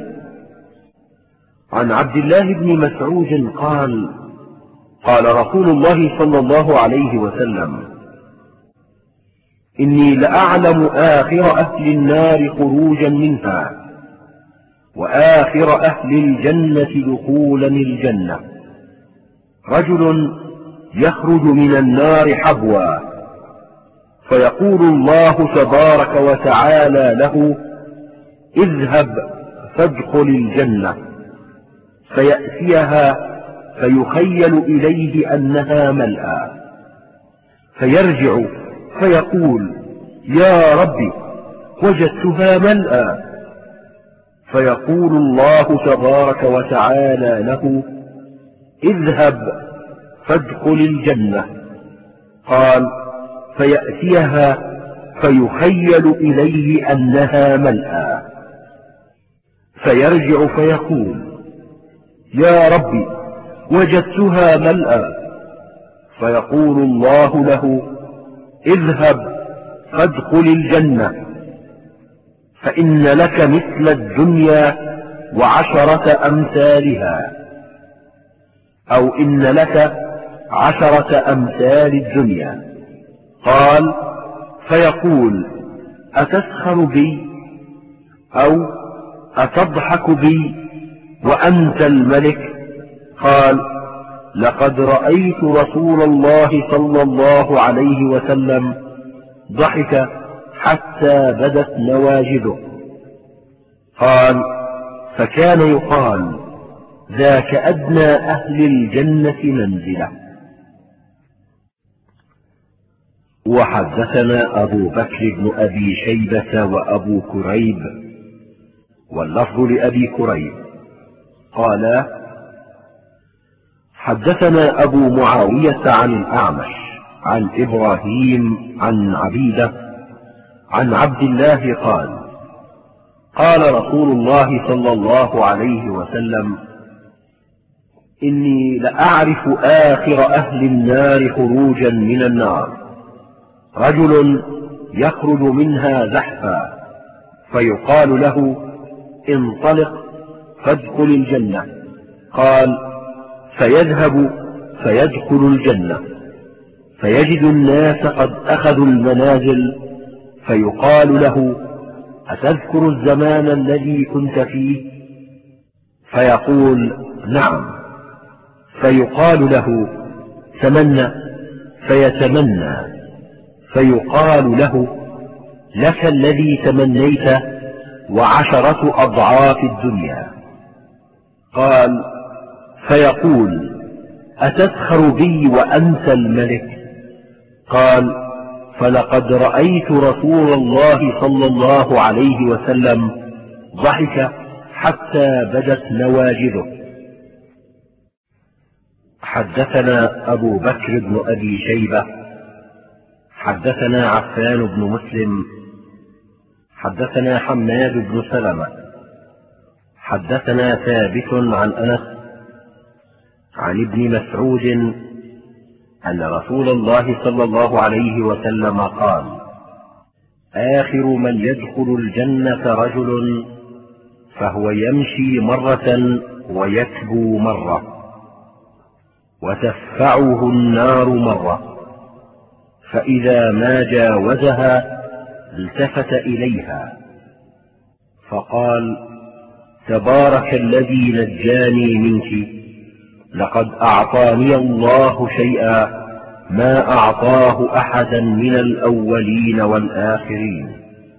عن عبد الله بن مسعود قال: قال رسول الله صلى الله عليه وسلم: إني لأعلم آخر أهل النار خروجا منها وآخر أهل الجنة دخولا الجنة. رجل يخرج من النار حبوا، فيقول الله تبارك وتعالى له: اذهب فادخل الجنة، فيأتيها فيخيل إليه أنها ملأى، فيرجع فيقول: يا ربي وجدتها ملأى، فيقول الله تبارك وتعالى له: اذهب فادخل الجنة. قال: فيأتيها فيخيل إليه أنها ملأى، فيرجع فيقول: يا ربي وجدتها ملأى، فيقول الله له: اذهب فادخل الجنة، فإن لك مثل الدنيا وعشرة أمثالها، أو إن لك 10 أمثال الدنيا. قال: فيقول: أتسخر بي أو أتضحك بي وأنت الملك؟ قال: لقد رأيت رسول الله صلى الله عليه وسلم ضحك حتى بدت نواجذه. قال: فكان يقال: ذاك أدنى أهل الجنة منزلة. وحدثنا أبو بكر بن أبي شيبة وأبو كريب، واللفظ لأبي كريب، قالا: حدثنا أبو معاوية عن الأعمش عن إبراهيم عن عبيدة عن عبد الله قال: قال رسول الله صلى الله عليه وسلم: إني لأعرف آخر أهل النار خروجا من النار، رجل يخرج منها زحفا، فيقال له: انطلق فادخل الجنة. قال: فيذهب فيدخل الجنة، فيجد الناس قد أخذوا المنازل، فيقال له: أتذكر الزمان الذي كنت فيه؟ فيقول: نعم. فيقال له: تمنى، فيتمنى، فيقال له: لك الذي تمنيت وعشرة أضعاف الدنيا. قال: فيقول: أتسخر بي وأنت الملك؟ قال: فلقد رأيت رسول الله صلى الله عليه وسلم ضحك حتى بدت نواجذه. حدثنا أبو بكر بن أبي شيبة حدثنا عفان بن مسلم حدثنا حماد بن سلمة حدثنا ثابت عن أنس عن ابن مسعود أن رسول الله صلى الله عليه وسلم قال: آخر من يدخل الجنة رجل فهو يمشي مرة ويكبو مرة، وتدفعه النار مرة، فإذا ما جاوزها التفت إليها فقال: تبارك الذي نجاني منك، لقد أعطاني الله شيئا ما أعطاه أحدا من الأولين والآخرين.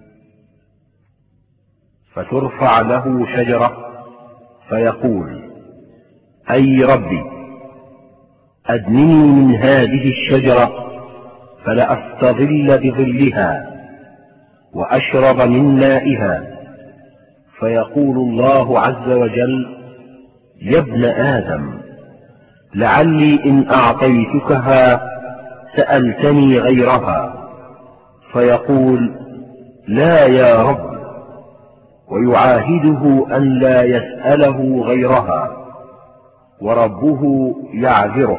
فترفع له شجرة فيقول: أي ربي، أدنني من هذه الشجرة فلأستظل بظلها وأشرب من مائها. فيقول الله عز وجل: يا ابن آدم، لعلي إن أعطيتكها سألتني غيرها. فيقول: لا يا رب، ويعاهده أن لا يسأله غيرها، وربه يعذره،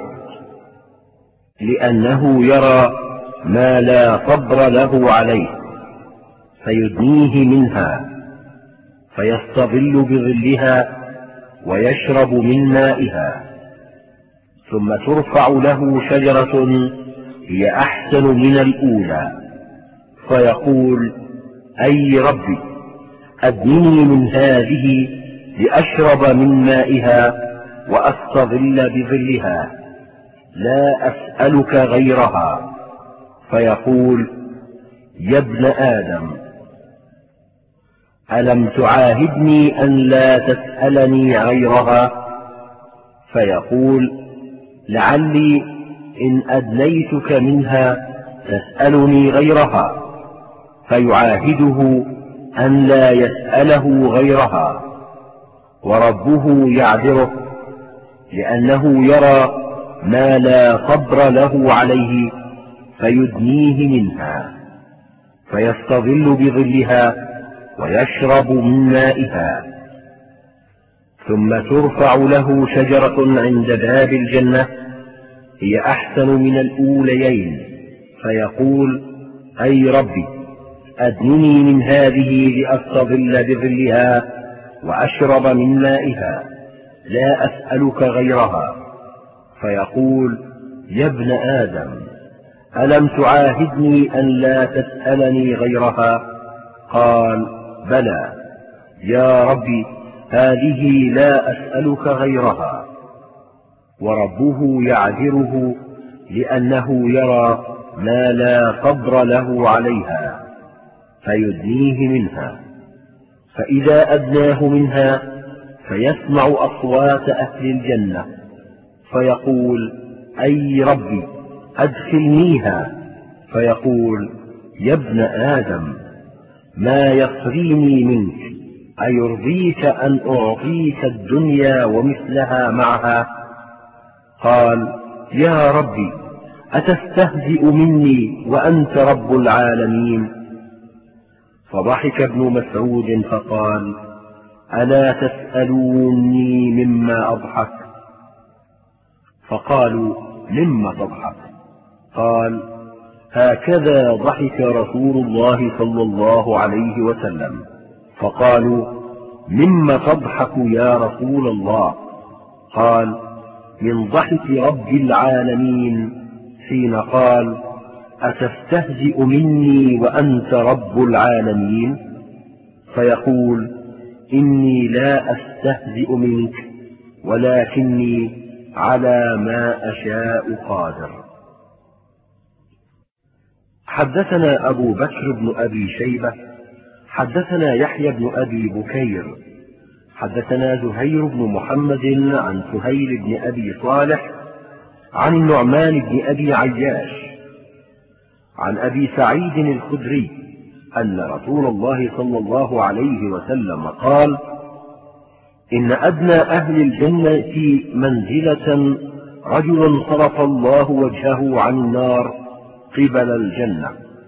لأنه يرى ما لا صبر له عليه، فيدنيه منها فيستظل بظلها ويشرب من مائها. ثم ترفع له شجرة هي أحسن من الأولى فيقول: أي ربي، أدنني من هذه لأشرب من مائها وأستظل بظلها، لا أسألك غيرها. فيقول: يا ابن آدم، ألم تعاهدني أن لا تسألني غيرها؟ فيقول: لعلي إن أدنيتك منها تسألني غيرها. فيعاهده أن لا يسأله غيرها، وربه يعذره، لأنه يرى ما لا صبر له عليه، فيدنيه منها فيستظل بظلها ويشرب من مائها. ثم ترفع له شجرة عند باب الجنة هي أحسن من الأوليين فيقول: أي ربي، أدنني من هذه لأستظل بظلها وأشرب من مائها، لا أسألك غيرها. فيقول: يا ابن آدم، ألم تعاهدني أن لا تسألني غيرها؟ قال بلى يا ربي، هذه لا أسألك غيرها. وربه يعذره لأنه يرى ما لا قدر له عليها فيدنيه منها، فإذا أدناه منها فيسمع أصوات أهل الجنة فيقول أي ربي أدخلنيها، فيقول يا ابن آدم ما يصريني منك، أيرضيك أن أعطيك الدنيا ومثلها معها؟ قال يا ربي أتستهزئ مني وأنت رب العالمين؟ فضحك ابن مسعود فقال ألا تسألوني مما أضحك؟ فقالوا مما تضحك؟ قال هكذا ضحك رسول الله صلى الله عليه وسلم. فقالوا مما تضحك يا رسول الله؟ قال من ضحك رب العالمين حين قال أتستهزئ مني وأنت رب العالمين؟ فيقول إني لا أستهزئ منك ولكني على ما أشاء قادر. حدثنا أبو بكر بن أبي شيبة حدثنا يحيى بن أبي بكير حدثنا زهير بن محمد عن سهيل بن أبي صالح عن النعمان بن أبي عياش عن أبي سعيد الخدري أن رسول الله صلى الله عليه وسلم قال إن أدنى أهل الجنة منزلة رجل صرف الله وجهه عن النار قبل الجنة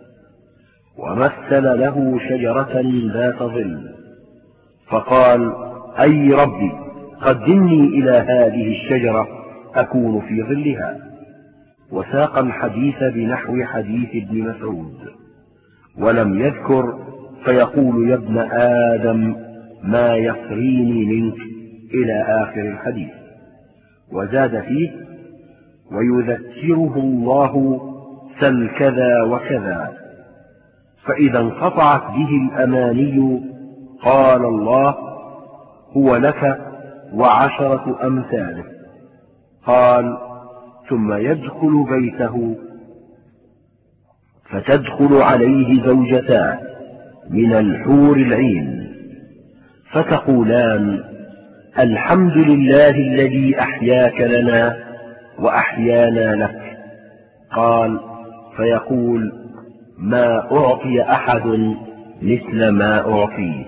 ومثل له شجرة ذات ظل، فقال أي ربي قدمني إلى هذه الشجرة أكون في ظلها. وساق الحديث بنحو حديث ابن مسعود ولم يذكر فيقول يا ابن آدم ما يصريني منك إلى آخر الحديث. وزاد فيه ويذكره الله سل كذا وكذا، فإذا انقطعت به الأماني قال الله هو لك وعشرة أمثاله. قال ثم يدخل بيته فتدخل عليه زوجتان من الحور العين فتقولان الحمد لله الذي أحياك لنا وأحيانا لك. قال فيقول ما أعطي أحد مثل ما أعطيت.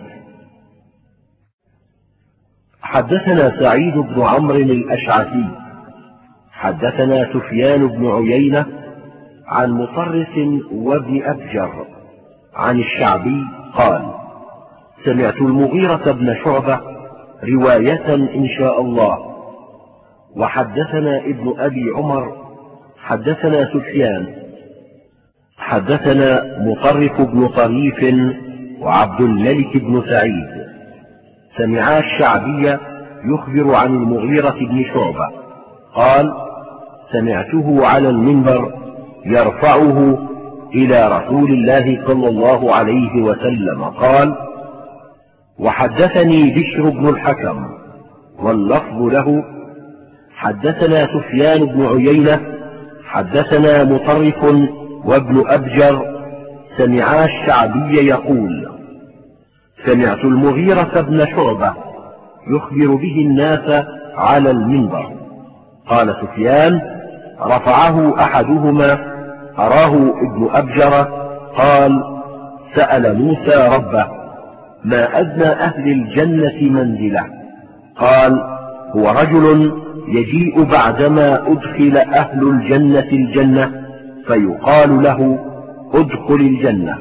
حدثنا سعيد بن عمرو الأشعثي حدثنا سفيان بن عيينة عن مطرف وابن أبجر عن الشعبي قال سمعت المغيرة بن شعبة رواية إن شاء الله. وحدثنا ابن أبي عمر حدثنا سفيان حدثنا مطرف بن طريف وعبد الملك بن سعيد سمعا الشعبي يخبر عن المغيرة بن شعبة قال سمعته على المنبر يرفعه إلى رسول الله صلى الله عليه وسلم قال وحدثني بشر بن الحكم واللفظ له حدثنا سفيان بن عيينة حدثنا مطرف وابن أبجر سمعا الشعبي يقول سمعت المغيرة بن شعبة يخبر به الناس على المنبر. قال سفيان رفعه أحدهما أراه ابن أبجر قال سأل موسى ربه ما أدنى أهل الجنة منزلة؟ قال هو رجل يجيء بعدما أدخل أهل الجنة الجنة فيقال له ادخل الجنة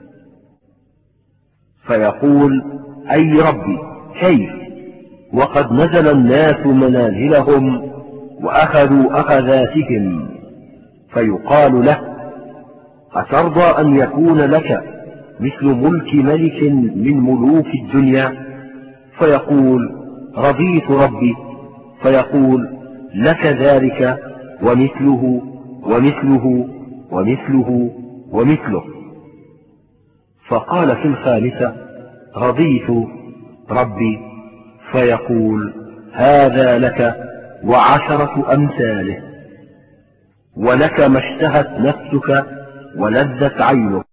فيقول أي ربي كيف وقد نزل الناس منازلهم وأخذوا أخذاتهم؟ فيقال له أترضى أن يكون لك مثل ملك ملك من ملوك الدنيا؟ فيقول رضيت ربي. فيقول لك ذلك ومثله ومثله ومثله ومثله. فقال في الخامسة: رضيت ربي، فيقول: هذا لك وعشرة أمثاله، ولك ما اشتهت نفسك ولذت عينك.